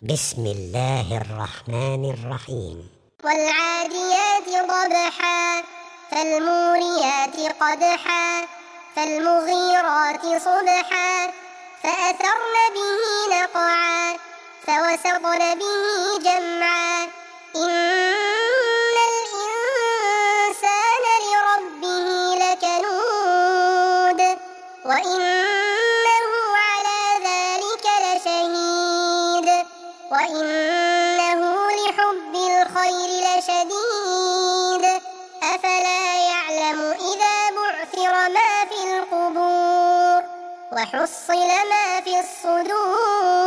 بسم الله الرحمن الرحيم. والعاديات ضبحا فالموريات قدحا فالمغيرات صبحا فأثرن به نقعا فوسطن به جمعا إن الإنسان لربه لكنود وإنه على ذلك لشهيد وإنه لحب الخير لشديد أفلا يعلم إذا بعثر ما في القبور وحصل ما في الصدور